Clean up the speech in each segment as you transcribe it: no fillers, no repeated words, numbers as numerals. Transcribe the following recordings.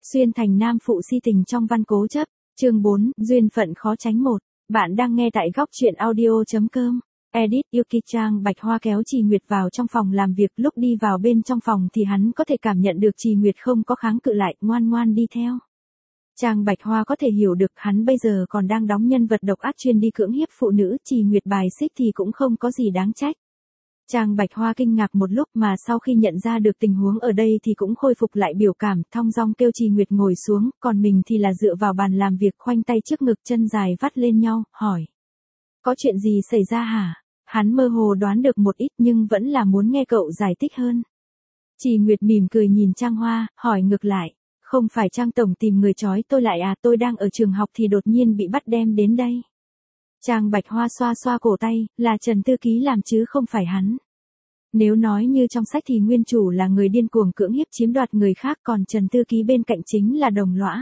Xuyên thành nam phụ si tình trong văn cố chấp, chương 4, duyên phận khó tránh một. Bạn đang nghe tại góc truyện audio.com. Edit Yuki Trang Bạch Hoa kéo Trì Nguyệt vào trong phòng làm việc, lúc đi vào bên trong phòng thì hắn có thể cảm nhận được Trì Nguyệt không có kháng cự lại, ngoan ngoan đi theo. Trang Bạch Hoa có thể hiểu được hắn bây giờ còn đang đóng nhân vật độc ác chuyên đi cưỡng hiếp phụ nữ, Trì Nguyệt bài xích thì cũng không có gì đáng trách. Trang Bạch Hoa kinh ngạc một lúc mà sau khi nhận ra được tình huống ở đây thì cũng khôi phục lại biểu cảm, thong dong kêu Trì Nguyệt ngồi xuống, còn mình thì là dựa vào bàn làm việc, khoanh tay trước ngực, chân dài vắt lên nhau, hỏi. Có chuyện gì xảy ra hả? Hắn mơ hồ đoán được một ít nhưng vẫn là muốn nghe cậu giải thích hơn. Trì Nguyệt mỉm cười nhìn Trang Hoa, hỏi ngược lại. Không phải Trang Tổng tìm người trói tôi lại à, tôi đang ở trường học thì đột nhiên bị bắt đem đến đây. Trang Bạch Hoa xoa xoa cổ tay, là Trần Thư Ký làm chứ không phải hắn. Nếu nói như trong sách thì nguyên chủ là người điên cuồng cưỡng hiếp chiếm đoạt người khác, còn Trần Thư Ký bên cạnh chính là đồng lõa.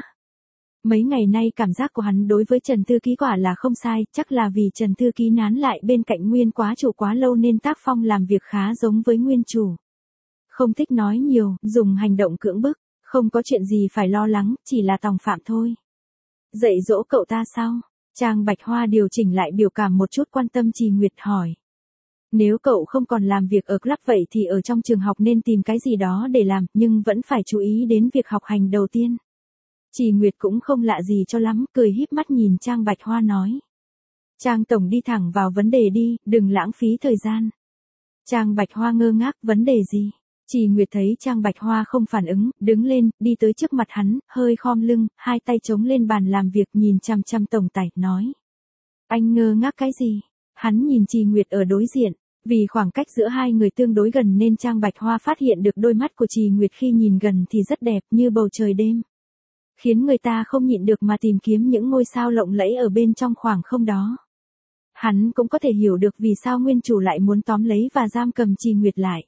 Mấy ngày nay cảm giác của hắn đối với Trần Thư Ký quả là không sai, chắc là vì Trần Thư Ký nán lại bên cạnh nguyên quá chủ quá lâu nên tác phong làm việc khá giống với nguyên chủ. Không thích nói nhiều, dùng hành động cưỡng bức, không có chuyện gì phải lo lắng, chỉ là tòng phạm thôi. Dạy dỗ cậu ta sao? Trang Bạch Hoa điều chỉnh lại biểu cảm một chút, quan tâm Trì Nguyệt hỏi. Nếu cậu không còn làm việc ở club vậy thì ở trong trường học nên tìm cái gì đó để làm, nhưng vẫn phải chú ý đến việc học hành đầu tiên. Trì Nguyệt cũng không lạ gì cho lắm, cười híp mắt nhìn Trang Bạch Hoa nói. Trang Tổng đi thẳng vào vấn đề đi, đừng lãng phí thời gian. Trang Bạch Hoa ngơ ngác, vấn đề gì? Trì Nguyệt thấy Trang Bạch Hoa không phản ứng, đứng lên, đi tới trước mặt hắn, hơi khom lưng, hai tay chống lên bàn làm việc, nhìn chằm chằm tổng tài, nói. Anh ngơ ngác cái gì? Hắn nhìn Trì Nguyệt ở đối diện, vì khoảng cách giữa hai người tương đối gần nên Trang Bạch Hoa phát hiện được đôi mắt của Trì Nguyệt khi nhìn gần thì rất đẹp như bầu trời đêm. Khiến người ta không nhịn được mà tìm kiếm những ngôi sao lộng lẫy ở bên trong khoảng không đó. Hắn cũng có thể hiểu được vì sao nguyên chủ lại muốn tóm lấy và giam cầm Trì Nguyệt lại.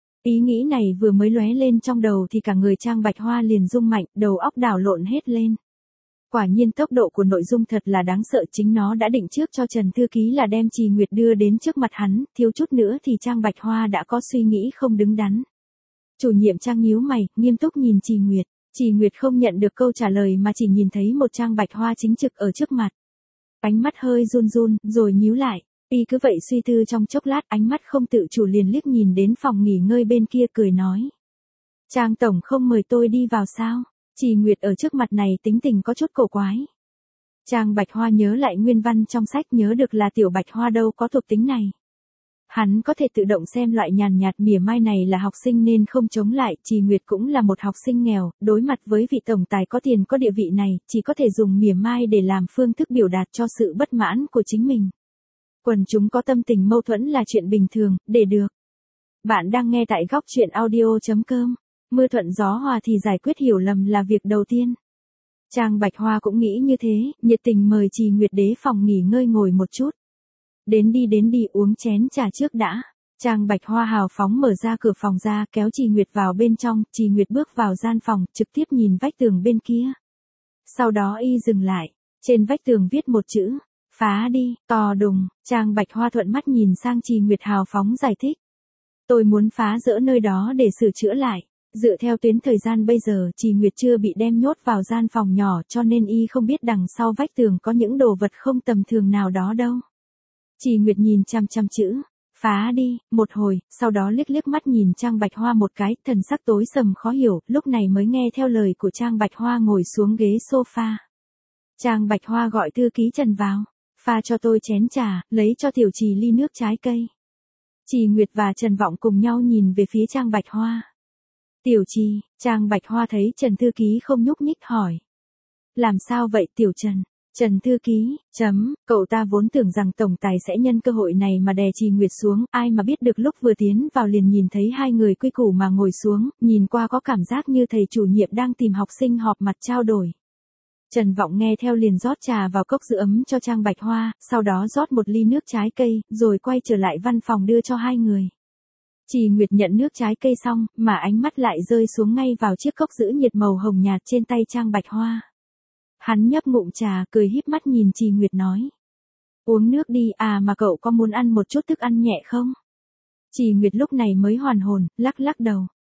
Ý nghĩ này vừa mới lóe lên trong đầu thì cả người Trang Bạch Hoa liền rung mạnh, đầu óc đảo lộn hết lên. Quả nhiên tốc độ của nội dung thật là đáng sợ, chính nó đã định trước cho Trần Thư Ký là đem Trì Nguyệt đưa đến trước mặt hắn, thiếu chút nữa thì Trang Bạch Hoa đã có suy nghĩ không đứng đắn. Chủ nhiệm Trang nhíu mày, nghiêm túc nhìn Trì Nguyệt. Trì Nguyệt không nhận được câu trả lời mà chỉ nhìn thấy một Trang Bạch Hoa chính trực ở trước mặt. Ánh mắt hơi run run, rồi nhíu lại. Y cứ vậy suy tư trong chốc lát, ánh mắt không tự chủ liền liếc nhìn đến phòng nghỉ ngơi bên kia, cười nói. Trang Tổng không mời tôi đi vào sao? Trì Nguyệt ở trước mặt này tính tình có chút cổ quái. Trang Bạch Hoa nhớ lại nguyên văn trong sách, nhớ được là Tiểu Bạch Hoa đâu có thuộc tính này. Hắn có thể tự động xem loại nhàn nhạt mỉa mai này là học sinh nên không chống lại. Trì Nguyệt cũng là một học sinh nghèo, đối mặt với vị tổng tài có tiền có địa vị này, chỉ có thể dùng mỉa mai để làm phương thức biểu đạt cho sự bất mãn của chính mình. Quần chúng có tâm tình mâu thuẫn là chuyện bình thường, để được. Bạn đang nghe tại góc truyện audio.com. Mưa thuận gió hòa thì giải quyết hiểu lầm là việc đầu tiên. Trang Bạch Hoa cũng nghĩ như thế, nhiệt tình mời Trì Nguyệt đến phòng nghỉ ngơi ngồi một chút. Đến đi uống chén trà trước đã. Trang Bạch Hoa hào phóng mở ra cửa phòng ra, kéo Trì Nguyệt vào bên trong. Trì Nguyệt bước vào gian phòng, trực tiếp nhìn vách tường bên kia. Sau đó y dừng lại, trên vách tường viết một chữ. Phá đi, to đùng. Trang Bạch Hoa thuận mắt nhìn sang Trì Nguyệt, hào phóng giải thích. Tôi muốn phá dỡ nơi đó để sửa chữa lại. Dựa theo tuyến thời gian bây giờ, Trì Nguyệt chưa bị đem nhốt vào gian phòng nhỏ cho nên y không biết đằng sau vách tường có những đồ vật không tầm thường nào đó đâu. Trì Nguyệt nhìn chăm chăm chữ. Phá đi, một hồi, sau đó liếc liếc mắt nhìn Trang Bạch Hoa một cái, thần sắc tối sầm khó hiểu, lúc này mới nghe theo lời của Trang Bạch Hoa ngồi xuống ghế sofa. Trang Bạch Hoa gọi thư ký Trần vào. Pha cho tôi chén trà, lấy cho Tiểu Trì ly nước trái cây. Trì Nguyệt và Trần Vọng cùng nhau nhìn về phía Trang Bạch Hoa. Tiểu Trì, Trang Bạch Hoa thấy Trần Thư Ký không nhúc nhích hỏi. Làm sao vậy Tiểu Trần? Trần Thư Ký, cậu ta vốn tưởng rằng tổng tài sẽ nhân cơ hội này mà đè Trì Nguyệt xuống, ai mà biết được lúc vừa tiến vào liền nhìn thấy hai người quy củ mà ngồi xuống, nhìn qua có cảm giác như thầy chủ nhiệm đang tìm học sinh họp mặt trao đổi. Trần Vọng nghe theo liền rót trà vào cốc giữ ấm cho Trang Bạch Hoa, sau đó rót một ly nước trái cây, rồi quay trở lại văn phòng đưa cho hai người. Trì Nguyệt nhận nước trái cây xong, mà ánh mắt lại rơi xuống ngay vào chiếc cốc giữ nhiệt màu hồng nhạt trên tay Trang Bạch Hoa. Hắn nhấp ngụm trà, cười híp mắt nhìn Trì Nguyệt nói. Uống nước đi, à mà cậu có muốn ăn một chút thức ăn nhẹ không? Trì Nguyệt lúc này mới hoàn hồn, lắc lắc đầu.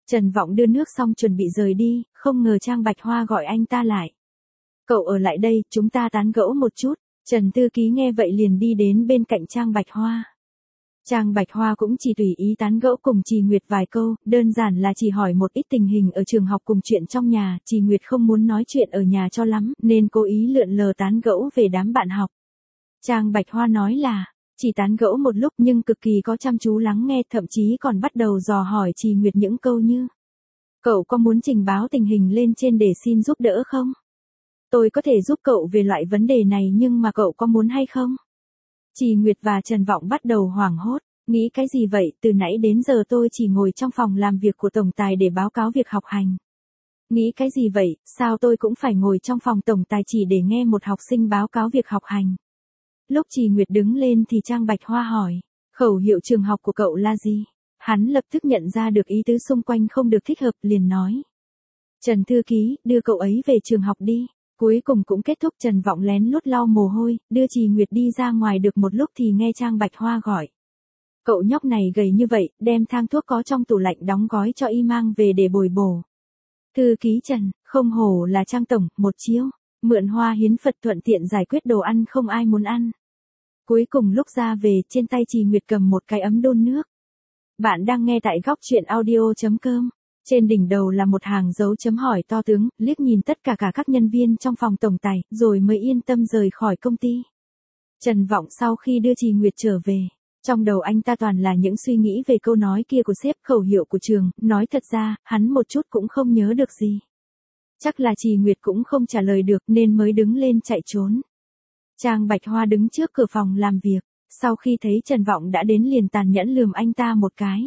Trần Vọng đưa nước xong chuẩn bị rời đi, không ngờ Trang Bạch Hoa gọi anh ta lại. Cậu ở lại đây, chúng ta tán gẫu một chút. Trần Thư Ký nghe vậy liền đi đến bên cạnh Trang Bạch Hoa. Trang Bạch Hoa cũng chỉ tùy ý tán gẫu cùng Trì Nguyệt vài câu, đơn giản là chỉ hỏi một ít tình hình ở trường học cùng chuyện trong nhà. Trì Nguyệt không muốn nói chuyện ở nhà cho lắm, nên cố ý lượn lờ tán gẫu về đám bạn học. Trang Bạch Hoa nói là, chỉ tán gẫu một lúc nhưng cực kỳ có chăm chú lắng nghe, thậm chí còn bắt đầu dò hỏi Trì Nguyệt những câu như: cậu có muốn trình báo tình hình lên trên để xin giúp đỡ không? Tôi có thể giúp cậu về loại vấn đề này nhưng mà cậu có muốn hay không? Trì Nguyệt và Trần Vọng bắt đầu hoảng hốt, nghĩ cái gì vậy, từ nãy đến giờ tôi chỉ ngồi trong phòng làm việc của tổng tài để báo cáo việc học hành. Nghĩ cái gì vậy, sao tôi cũng phải ngồi trong phòng tổng tài chỉ để nghe một học sinh báo cáo việc học hành? Lúc Trì Nguyệt đứng lên thì Trang Bạch Hoa hỏi, khẩu hiệu trường học của cậu là gì? Hắn lập tức nhận ra được ý tứ xung quanh không được thích hợp, liền nói: Trần Thư Ký, đưa cậu ấy về trường học đi. Cuối cùng cũng kết thúc. Trần Vọng lén lút lau mồ hôi, đưa Trì Nguyệt đi ra ngoài được một lúc thì nghe Trang Bạch Hoa gọi. Cậu nhóc này gầy như vậy, đem thang thuốc có trong tủ lạnh đóng gói cho y mang về để bồi bổ. Thư ký Trần, không hổ là Trang tổng, một chiêu, mượn hoa hiến Phật thuận tiện giải quyết đồ ăn không ai muốn ăn. Cuối cùng lúc ra về, trên tay Trì Nguyệt cầm một cái ấm đun nước. Bạn đang nghe tại góc truyện audio.com. Trên đỉnh đầu là một hàng dấu chấm hỏi to tướng, liếc nhìn tất cả các nhân viên trong phòng tổng tài, rồi mới yên tâm rời khỏi công ty. Trần Vọng sau khi đưa Trì Nguyệt trở về, trong đầu anh ta toàn là những suy nghĩ về câu nói kia của sếp, khẩu hiệu của trường, nói thật ra, hắn một chút cũng không nhớ được gì. Chắc là Trì Nguyệt cũng không trả lời được nên mới đứng lên chạy trốn. Trang Bạch Hoa đứng trước cửa phòng làm việc, sau khi thấy Trần Vọng đã đến liền tàn nhẫn lườm anh ta một cái.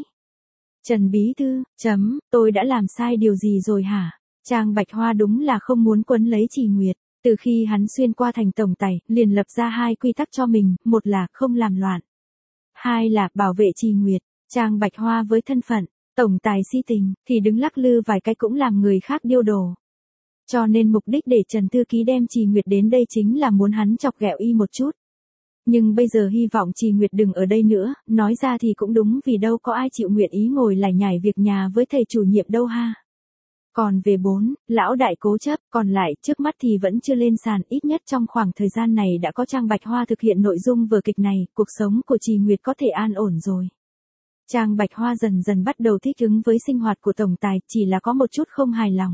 Trần Bí Thư, tôi đã làm sai điều gì rồi hả? Trang Bạch Hoa đúng là không muốn quấn lấy Trì Nguyệt. Từ khi hắn xuyên qua thành tổng tài, liền lập ra 2 quy tắc cho mình, một là không làm loạn, 2 là bảo vệ Trì Nguyệt. Trang Bạch Hoa với thân phận tổng tài si tình, thì đứng lắc lư vài cái cũng làm người khác điêu đồ. Cho nên mục đích để Trần Thư Ký đem Trì Nguyệt đến đây chính là muốn hắn chọc ghẹo y một chút. Nhưng bây giờ hy vọng Trì Nguyệt đừng ở đây nữa, nói ra thì cũng đúng vì đâu có ai chịu nguyện ý ngồi lải nhải việc nhà với thầy chủ nhiệm đâu ha. Còn về 4, lão đại cố chấp, còn lại trước mắt thì vẫn chưa lên sàn, ít nhất trong khoảng thời gian này đã có Trang Bạch Hoa thực hiện nội dung vở kịch này, cuộc sống của Trì Nguyệt có thể an ổn rồi. Trang Bạch Hoa dần dần bắt đầu thích ứng với sinh hoạt của tổng tài, chỉ là có một chút không hài lòng.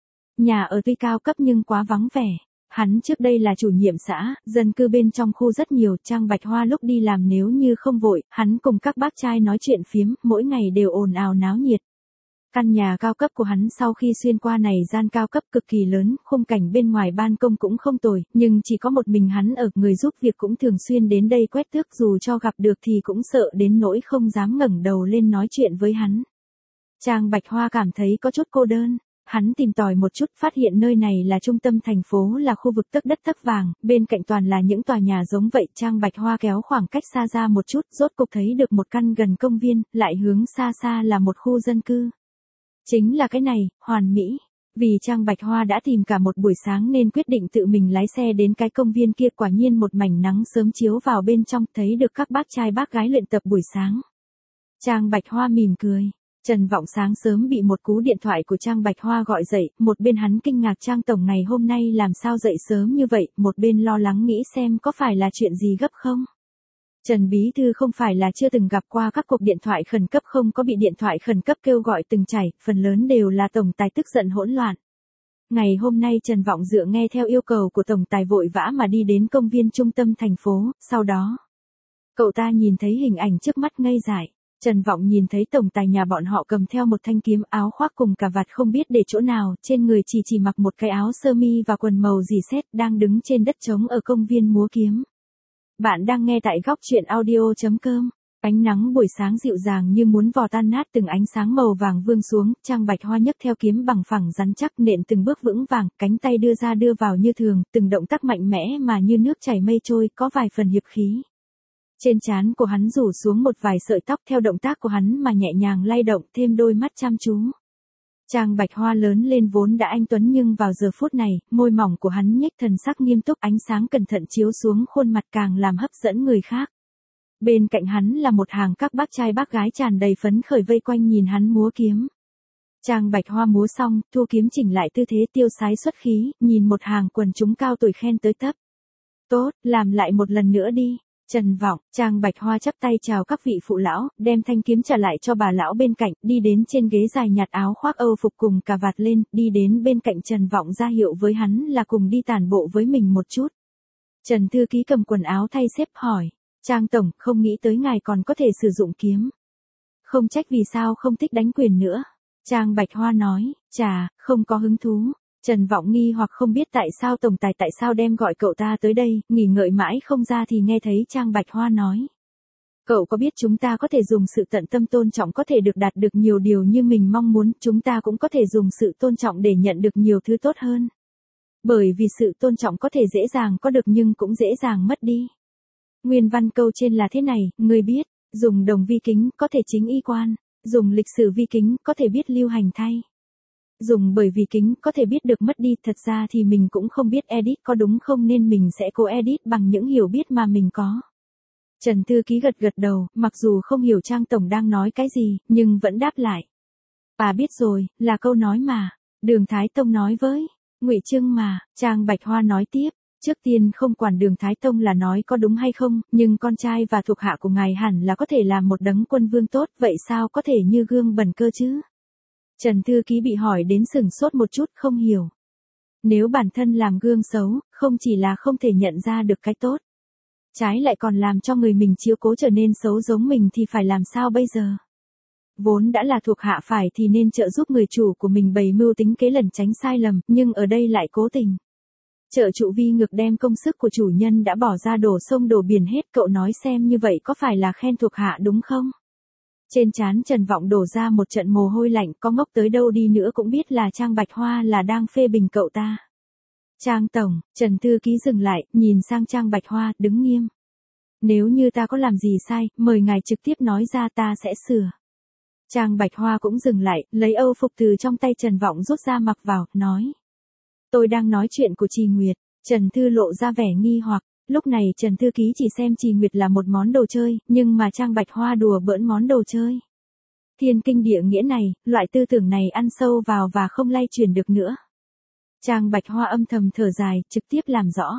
Nhà ở tuy cao cấp nhưng quá vắng vẻ. Hắn trước đây là chủ nhiệm xã, dân cư bên trong khu rất nhiều. Trang Bạch Hoa lúc đi làm nếu như không vội, hắn cùng các bác trai nói chuyện phiếm, mỗi ngày đều ồn ào náo nhiệt. Căn nhà cao cấp của hắn sau khi xuyên qua này gian cao cấp cực kỳ lớn, khung cảnh bên ngoài ban công cũng không tồi, nhưng chỉ có một mình hắn ở, người giúp việc cũng thường xuyên đến đây quét tước, dù cho gặp được thì cũng sợ đến nỗi không dám ngẩng đầu lên nói chuyện với hắn. Trang Bạch Hoa cảm thấy có chút cô đơn. Hắn tìm tòi một chút, phát hiện nơi này là trung tâm thành phố, là khu vực tấc đất tấc vàng, bên cạnh toàn là những tòa nhà giống vậy. Trang Bạch Hoa kéo khoảng cách xa ra một chút, rốt cục thấy được một căn gần công viên, lại hướng xa xa là một khu dân cư. Chính là cái này, hoàn mỹ. Vì Trang Bạch Hoa đã tìm cả một buổi sáng nên quyết định tự mình lái xe đến cái công viên kia, quả nhiên một mảnh nắng sớm chiếu vào bên trong, thấy được các bác trai bác gái luyện tập buổi sáng. Trang Bạch Hoa mỉm cười. Trần Vọng sáng sớm bị một cú điện thoại của Trang Bạch Hoa gọi dậy, một bên hắn kinh ngạc Trang tổng ngày hôm nay làm sao dậy sớm như vậy, một bên lo lắng nghĩ xem có phải là chuyện gì gấp không. Trần Bí Thư không phải là chưa từng gặp qua các cuộc điện thoại khẩn cấp, không có bị điện thoại khẩn cấp kêu gọi từng chảy, phần lớn đều là tổng tài tức giận hỗn loạn. Ngày hôm nay Trần Vọng dựa nghe theo yêu cầu của tổng tài vội vã mà đi đến công viên trung tâm thành phố, sau đó cậu ta nhìn thấy hình ảnh trước mắt ngây dại. Trần Vọng nhìn thấy tổng tài nhà bọn họ cầm theo một thanh kiếm, áo khoác cùng cà vạt không biết để chỗ nào, trên người chỉ mặc một cái áo sơ mi và quần màu rỉ sét, đang đứng trên đất trống ở công viên múa kiếm. Bạn đang nghe tại góc truyện audio.com. Ánh nắng buổi sáng dịu dàng như muốn vò tan nát, từng ánh sáng màu vàng vương xuống, Trang Bạch Hoa nhấc theo kiếm bằng phẳng rắn chắc, nện từng bước vững vàng, cánh tay đưa ra đưa vào như thường, từng động tác mạnh mẽ mà như nước chảy mây trôi, có vài phần hiệp khí. Trên trán của hắn rủ xuống một vài sợi tóc theo động tác của hắn mà nhẹ nhàng lay động, thêm đôi mắt chăm chú. Trang Bạch Hoa lớn lên vốn đã anh tuấn nhưng vào giờ phút này, môi mỏng của hắn nhếch thần sắc nghiêm túc, ánh sáng cẩn thận chiếu xuống khuôn mặt càng làm hấp dẫn người khác. Bên cạnh hắn là một hàng các bác trai bác gái tràn đầy phấn khởi vây quanh nhìn hắn múa kiếm. Trang Bạch Hoa múa xong, thu kiếm chỉnh lại tư thế tiêu sái xuất khí, nhìn một hàng quần chúng cao tuổi khen tới tấp. Tốt, làm lại một lần nữa đi. Trần Vọng, Trang Bạch Hoa chắp tay chào các vị phụ lão, đem thanh kiếm trả lại cho bà lão bên cạnh, đi đến trên ghế dài nhặt áo khoác Âu phục cùng cà vạt lên, đi đến bên cạnh Trần Vọng ra hiệu với hắn là cùng đi tản bộ với mình một chút. Trần thư ký cầm quần áo thay xếp hỏi, Trang tổng, không nghĩ tới ngài còn có thể sử dụng kiếm. Không trách vì sao không thích đánh quyền nữa. Trang Bạch Hoa nói, chà, không có hứng thú. Trần Vọng nghi hoặc không biết tại sao tổng tài tại sao đem gọi cậu ta tới đây, nghỉ ngợi mãi không ra thì nghe thấy Trang Bạch Hoa nói. Cậu có biết chúng ta có thể dùng sự tận tâm tôn trọng có thể được đạt được nhiều điều như mình mong muốn, chúng ta cũng có thể dùng sự tôn trọng để nhận được nhiều thứ tốt hơn. Bởi vì sự tôn trọng có thể dễ dàng có được nhưng cũng dễ dàng mất đi. Nguyên văn câu trên là thế này, người biết, dùng đồng vi kính có thể chính y quan, dùng lịch sử vi kính có thể biết lưu hành thay. Dùng bởi vì kính có thể biết được mất đi, thật ra thì mình cũng không biết edit có đúng không nên mình sẽ cố edit bằng những hiểu biết mà mình có. Trần thư ký gật gật đầu, mặc dù không hiểu Trang tổng đang nói cái gì, nhưng vẫn đáp lại. À biết rồi, là câu nói mà, Đường Thái Tông nói với, Ngụy Trưng mà, Trang Bạch Hoa nói tiếp. Trước tiên không quản Đường Thái Tông là nói có đúng hay không, nhưng con trai và thuộc hạ của ngài hẳn là có thể làm một đấng quân vương tốt, vậy sao có thể như gương bẩn cơ chứ? Trần thư ký bị hỏi đến sửng sốt một chút không hiểu. Nếu bản thân làm gương xấu, không chỉ là không thể nhận ra được cái tốt, trái lại còn làm cho người mình chiếu cố trở nên xấu giống mình thì phải làm sao bây giờ? Vốn đã là thuộc hạ phải thì nên trợ giúp người chủ của mình bày mưu tính kế lẩn tránh sai lầm, nhưng ở đây lại cố tình. Trợ trụ vi ngược đem công sức của chủ nhân đã bỏ ra đổ sông đổ biển hết, cậu nói xem như vậy có phải là khen thuộc hạ đúng không? Trên trán Trần Vọng đổ ra một trận mồ hôi lạnh, có ngốc tới đâu đi nữa cũng biết là Trang Bạch Hoa là đang phê bình cậu ta. Trang tổng, Trần thư ký dừng lại, nhìn sang Trang Bạch Hoa, đứng nghiêm. Nếu như ta có làm gì sai, mời ngài trực tiếp nói ra ta sẽ sửa. Trang Bạch Hoa cũng dừng lại, lấy Âu phục từ trong tay Trần Vọng rút ra mặc vào, nói. Tôi đang nói chuyện của Trì Nguyệt. Trần Thư lộ ra vẻ nghi hoặc, lúc này Trần Thư ký chỉ xem Trì Nguyệt là một món đồ chơi, nhưng mà Trang Bạch Hoa đùa bỡn món đồ chơi. Thiên kinh địa nghĩa này, loại tư tưởng này ăn sâu vào và không lay chuyển được nữa. Trang Bạch Hoa âm thầm thở dài, trực tiếp làm rõ.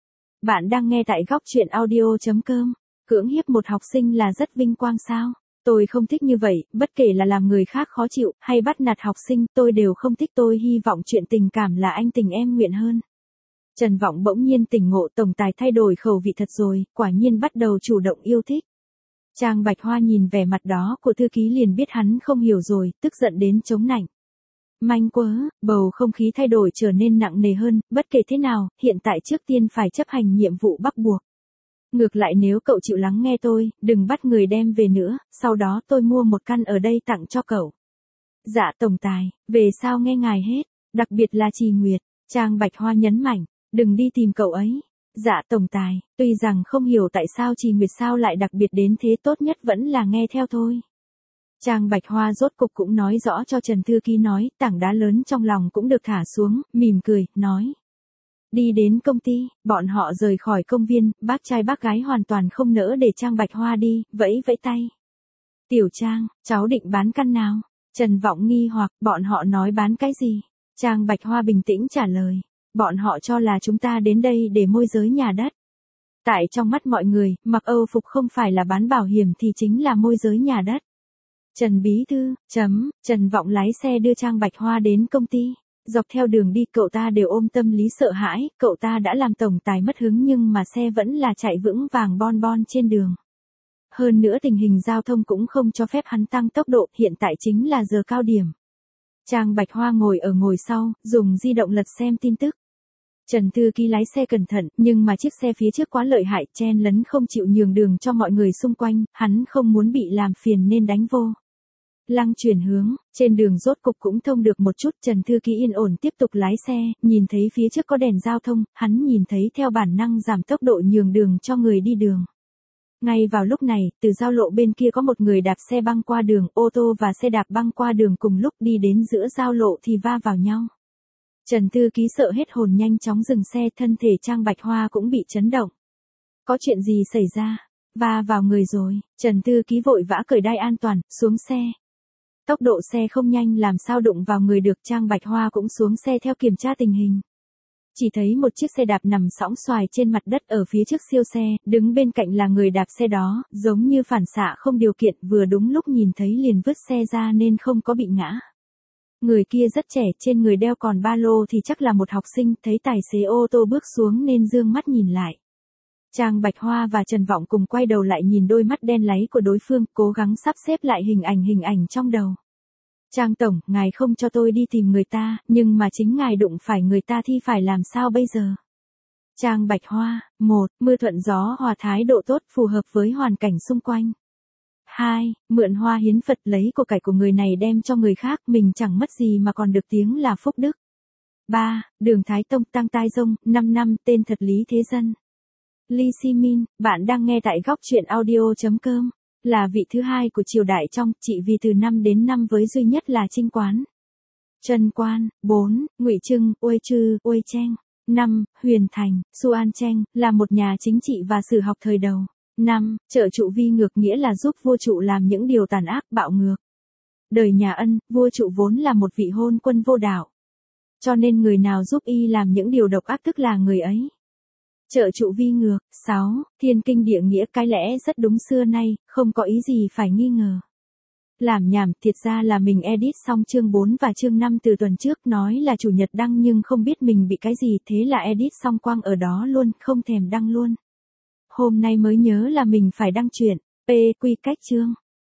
Bạn đang nghe tại góc truyện audio.com. Cưỡng hiếp một học sinh là rất vinh quang sao? Tôi không thích như vậy, bất kể là làm người khác khó chịu, hay bắt nạt học sinh, tôi đều không thích, tôi hy vọng chuyện tình cảm là anh tình em nguyện hơn. Trần Vọng bỗng nhiên tỉnh ngộ, tổng tài thay đổi khẩu vị thật rồi, quả nhiên bắt đầu chủ động yêu thích. Trang Bạch Hoa nhìn vẻ mặt đó của thư ký liền biết hắn không hiểu rồi, tức giận đến chống nạnh. Manh quớ, bầu không khí thay đổi trở nên nặng nề hơn, bất kể thế nào, hiện tại trước tiên phải chấp hành nhiệm vụ bắt buộc. Ngược lại nếu cậu chịu lắng nghe tôi, đừng bắt người đem về nữa, sau đó tôi mua một căn ở đây tặng cho cậu. Dạ tổng tài, về sao nghe ngài hết, đặc biệt là Trì Nguyệt. Trang Bạch Hoa nhấn mạnh, đừng đi tìm cậu ấy. Dạ tổng tài, tuy rằng không hiểu tại sao Trì Nguyệt sao lại đặc biệt đến thế, tốt nhất vẫn là nghe theo thôi. Trang Bạch Hoa rốt cục cũng nói rõ cho Trần thư ký nói, tảng đá lớn trong lòng cũng được thả xuống, mỉm cười, nói. Đi đến công ty, bọn họ rời khỏi công viên, bác trai bác gái hoàn toàn không nỡ để Trang Bạch Hoa đi, vẫy vẫy tay. Tiểu Trang, cháu định bán căn nào? Trần Vọng nghi hoặc, bọn họ nói bán cái gì? Trang Bạch Hoa bình tĩnh trả lời. Bọn họ cho là chúng ta đến đây để môi giới nhà đất. Tại trong mắt mọi người, mặc Âu phục không phải là bán bảo hiểm thì chính là môi giới nhà đất. Trần Bí Thư, Trần Vọng lái xe đưa Trang Bạch Hoa đến công ty. Dọc theo đường đi cậu ta đều ôm tâm lý sợ hãi, cậu ta đã làm tổng tài mất hứng nhưng mà xe vẫn là chạy vững vàng bon bon trên đường. Hơn nữa tình hình giao thông cũng không cho phép hắn tăng tốc độ, hiện tại chính là giờ cao điểm. Trang Bạch Hoa ngồi ở ngồi sau, dùng di động lật xem tin tức. Trần thư ký lái xe cẩn thận, nhưng mà chiếc xe phía trước quá lợi hại, chen lấn không chịu nhường đường cho mọi người xung quanh, hắn không muốn bị làm phiền nên đánh vô. Lăng chuyển hướng, trên đường rốt cục cũng thông được một chút, Trần thư ký yên ổn tiếp tục lái xe, nhìn thấy phía trước có đèn giao thông, hắn nhìn thấy theo bản năng giảm tốc độ nhường đường cho người đi đường. Ngay vào lúc này, từ giao lộ bên kia có một người đạp xe băng qua đường, ô tô và xe đạp băng qua đường cùng lúc đi đến giữa giao lộ thì va vào nhau. Trần thư ký sợ hết hồn nhanh chóng dừng xe, thân thể Trang Bạch Hoa cũng bị chấn động. Có chuyện gì xảy ra? Va vào người rồi, Trần thư ký vội vã cởi đai an toàn, xuống xe. Tốc độ xe không nhanh làm sao đụng vào người được, Trang Bạch Hoa cũng xuống xe theo kiểm tra tình hình. Chỉ thấy một chiếc xe đạp nằm sõng xoài trên mặt đất ở phía trước siêu xe, đứng bên cạnh là người đạp xe đó, giống như phản xạ không điều kiện, vừa đúng lúc nhìn thấy liền vứt xe ra nên không có bị ngã. Người kia rất trẻ, trên người đeo còn ba lô thì chắc là một học sinh, thấy tài xế ô tô bước xuống nên dương mắt nhìn lại. Trang Bạch Hoa và Trần Vọng cùng quay đầu lại nhìn đôi mắt đen láy của đối phương, cố gắng sắp xếp lại hình ảnh trong đầu. Trang tổng, ngài không cho tôi đi tìm người ta, nhưng mà chính ngài đụng phải người ta thì phải làm sao bây giờ? Trang Bạch Hoa, 1. Mưa thuận gió hòa thái độ tốt phù hợp với hoàn cảnh xung quanh. 2. Mượn hoa hiến Phật lấy của cải của người này đem cho người khác, mình chẳng mất gì mà còn được tiếng là phúc đức. 3. Đường Thái Tông Tăng Tai Dông, 5 năm, tên thật Lý Thế Dân. Lee Si-min, bạn đang nghe tại góc truyện audio.com. Là vị thứ hai của triều đại trong, trị vì từ 5 đến 5 với duy nhất là Trinh Quán. Trần Quan. 4. Ngụy Trưng, Uê Trư, Uê Cheng. 5. Huyền Thành, Xuan Cheng, là một nhà chính trị và sử học thời đầu. 5. Trợ trụ vi ngược nghĩa là giúp vua trụ làm những điều tàn ác bạo ngược. Đời nhà Ân, vua trụ vốn là một vị hôn quân vô đạo. Cho nên người nào giúp y làm những điều độc ác tức là người ấy. Trợ trụ vi ngược. 6. Thiên kinh địa nghĩa, cái lẽ rất đúng xưa nay, không có ý gì phải nghi ngờ. Làm nhảm, thiệt ra là mình edit xong chương 4 và chương 5 từ tuần trước, nói là chủ nhật đăng nhưng không biết mình bị cái gì, thế là edit xong quăng ở đó luôn, không thèm đăng luôn. Hôm nay mới nhớ là mình phải đăng chuyện. P. Quy cách chương.